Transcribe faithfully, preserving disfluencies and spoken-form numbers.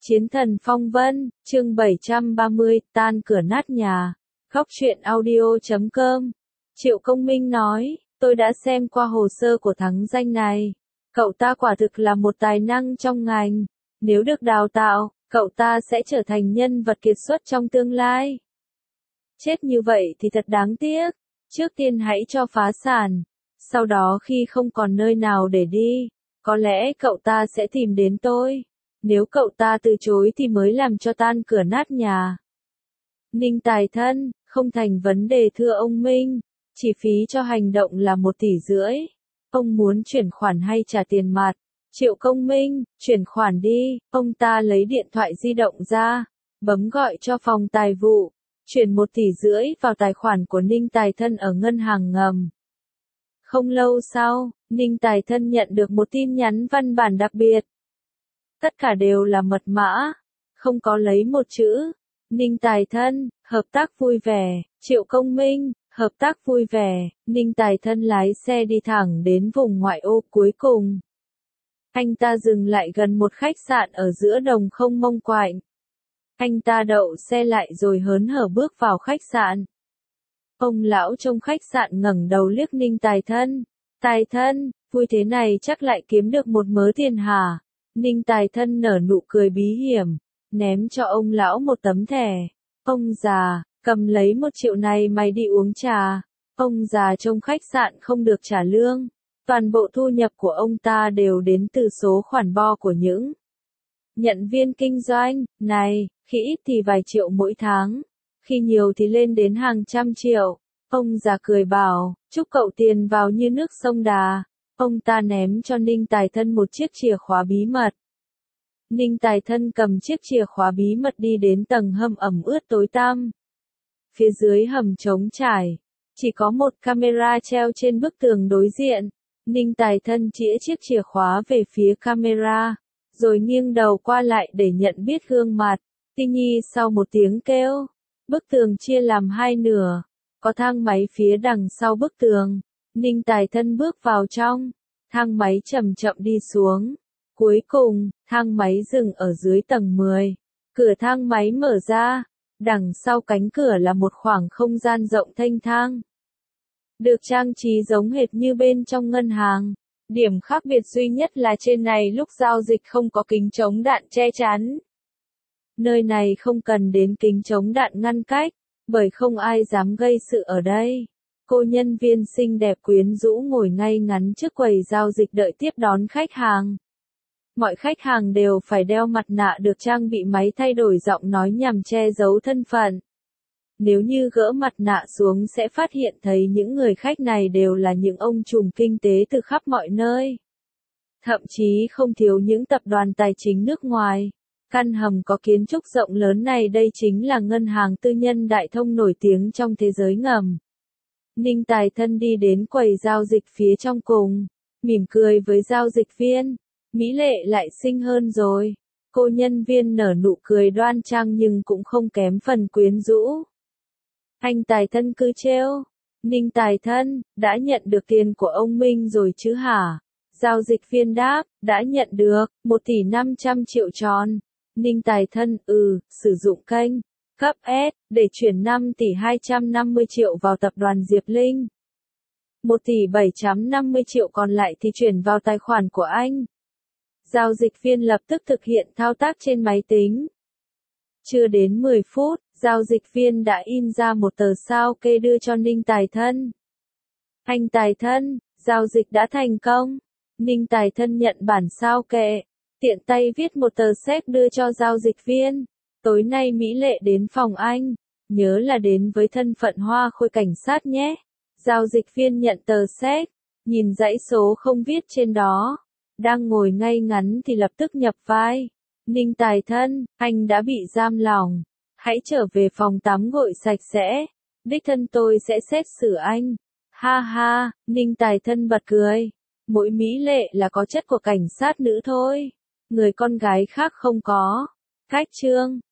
Chiến thần phong vân, chương bảy trăm ba mươi, tan cửa nát nhà. Góc truyện audio chấm com. Triệu Công Minh nói, tôi đã xem qua hồ sơ của thắng danh này. Cậu ta quả thực là một tài năng trong ngành. Nếu được đào tạo, cậu ta sẽ trở thành nhân vật kiệt xuất trong tương lai. Chết như vậy thì thật đáng tiếc. Trước tiên hãy cho phá sản. Sau đó khi không còn nơi nào để đi, có lẽ cậu ta sẽ tìm đến tôi. Nếu cậu ta từ chối thì mới làm cho tan cửa nát nhà. Ninh Tài Thân, không thành vấn đề thưa ông Minh. Chi phí cho hành động là một tỷ rưỡi. Ông muốn chuyển khoản hay trả tiền mặt? Triệu Công Minh, chuyển khoản đi. Ông ta lấy điện thoại di động ra, bấm gọi cho phòng tài vụ, chuyển một tỷ rưỡi vào tài khoản của Ninh Tài Thân ở ngân hàng ngầm. Không lâu sau, Ninh Tài Thân nhận được một tin nhắn văn bản đặc biệt. Tất cả đều là mật mã, không có lấy một chữ. Ninh Tài Thân, hợp tác vui vẻ. Triệu Công Minh, hợp tác vui vẻ. Ninh Tài Thân lái xe đi thẳng đến vùng ngoại ô cuối cùng. Anh ta dừng lại gần một khách sạn ở giữa đồng không mông quạnh. Anh ta đậu xe lại rồi hớn hở bước vào khách sạn. Ông lão trong khách sạn ngẩng đầu liếc Ninh Tài Thân. Tài Thân, vui thế này chắc lại kiếm được một mớ tiền hả? Ninh Tài Thân nở nụ cười bí hiểm, ném cho ông lão một tấm thẻ. Ông già, cầm lấy một triệu này mày đi uống trà. Ông già trong khách sạn không được trả lương. Toàn bộ thu nhập của ông ta đều đến từ số khoản bo của những nhận viên kinh doanh. Này, khi ít thì vài triệu mỗi tháng, khi nhiều thì lên đến hàng trăm triệu. Ông già cười bảo, chúc cậu tiền vào như nước sông Đà. Ông ta ném cho Ninh Tài Thân một chiếc chìa khóa bí mật. Ninh Tài Thân cầm chiếc chìa khóa bí mật đi đến tầng hầm ẩm ướt tối tăm. Phía dưới hầm trống trải, chỉ có một camera treo trên bức tường đối diện. Ninh Tài Thân chĩa chiếc chìa khóa về phía camera, rồi nghiêng đầu qua lại để nhận biết gương mặt. Tuy nhi sau một tiếng kêu, bức tường chia làm hai nửa, có thang máy phía đằng sau bức tường. Ninh Tài Thân bước vào trong, thang máy chậm chậm đi xuống. Cuối cùng, thang máy dừng ở dưới tầng mười. Cửa thang máy mở ra, đằng sau cánh cửa là một khoảng không gian rộng thênh thang. Được trang trí giống hệt như bên trong ngân hàng. Điểm khác biệt duy nhất là trên này lúc giao dịch không có kính chống đạn che chắn. Nơi này không cần đến kính chống đạn ngăn cách, bởi không ai dám gây sự ở đây. Cô nhân viên xinh đẹp quyến rũ ngồi ngay ngắn trước quầy giao dịch đợi tiếp đón khách hàng. Mọi khách hàng đều phải đeo mặt nạ được trang bị máy thay đổi giọng nói nhằm che giấu thân phận. Nếu như gỡ mặt nạ xuống sẽ phát hiện thấy những người khách này đều là những ông trùm kinh tế từ khắp mọi nơi. Thậm chí không thiếu những tập đoàn tài chính nước ngoài. Căn hầm có kiến trúc rộng lớn này đây chính là ngân hàng tư nhân đại thông nổi tiếng trong thế giới ngầm. Ninh Tài Thân đi đến quầy giao dịch phía trong cùng, mỉm cười với giao dịch viên. Mỹ Lệ lại xinh hơn rồi. Cô nhân viên nở nụ cười đoan trang nhưng cũng không kém phần quyến rũ. Anh Tài Thân cứ trêu. Ninh Tài Thân, đã nhận được tiền của ông Minh rồi chứ hả? Giao dịch viên đáp, đã nhận được, một tỷ năm trăm triệu tròn. Ninh Tài Thân, ừ, sử dụng kênh cấp S, để chuyển năm tỷ hai trăm năm mươi triệu vào tập đoàn Diệp Linh. một tỷ bảy trăm năm mươi triệu còn lại thì chuyển vào tài khoản của anh. Giao dịch viên lập tức thực hiện thao tác trên máy tính. Chưa đến mười phút, giao dịch viên đã in ra một tờ sao kê đưa cho Ninh Tài Thân. Anh Tài Thân, giao dịch đã thành công. Ninh Tài Thân nhận bản sao kê, tiện tay viết một tờ séc đưa cho giao dịch viên. Tối nay Mỹ Lệ đến phòng anh, nhớ là đến với thân phận hoa khôi cảnh sát nhé. Giao dịch viên nhận tờ séc, nhìn dãy số không viết trên đó. Đang ngồi ngay ngắn thì lập tức nhập vai. Ninh Tài Thân, anh đã bị giam lỏng. Hãy trở về phòng tắm gội sạch sẽ. Đích thân tôi sẽ xét xử anh. Ha ha, Ninh Tài Thân bật cười. Mỗi Mỹ Lệ là có chất của cảnh sát nữ thôi. Người con gái khác không có. Cách chương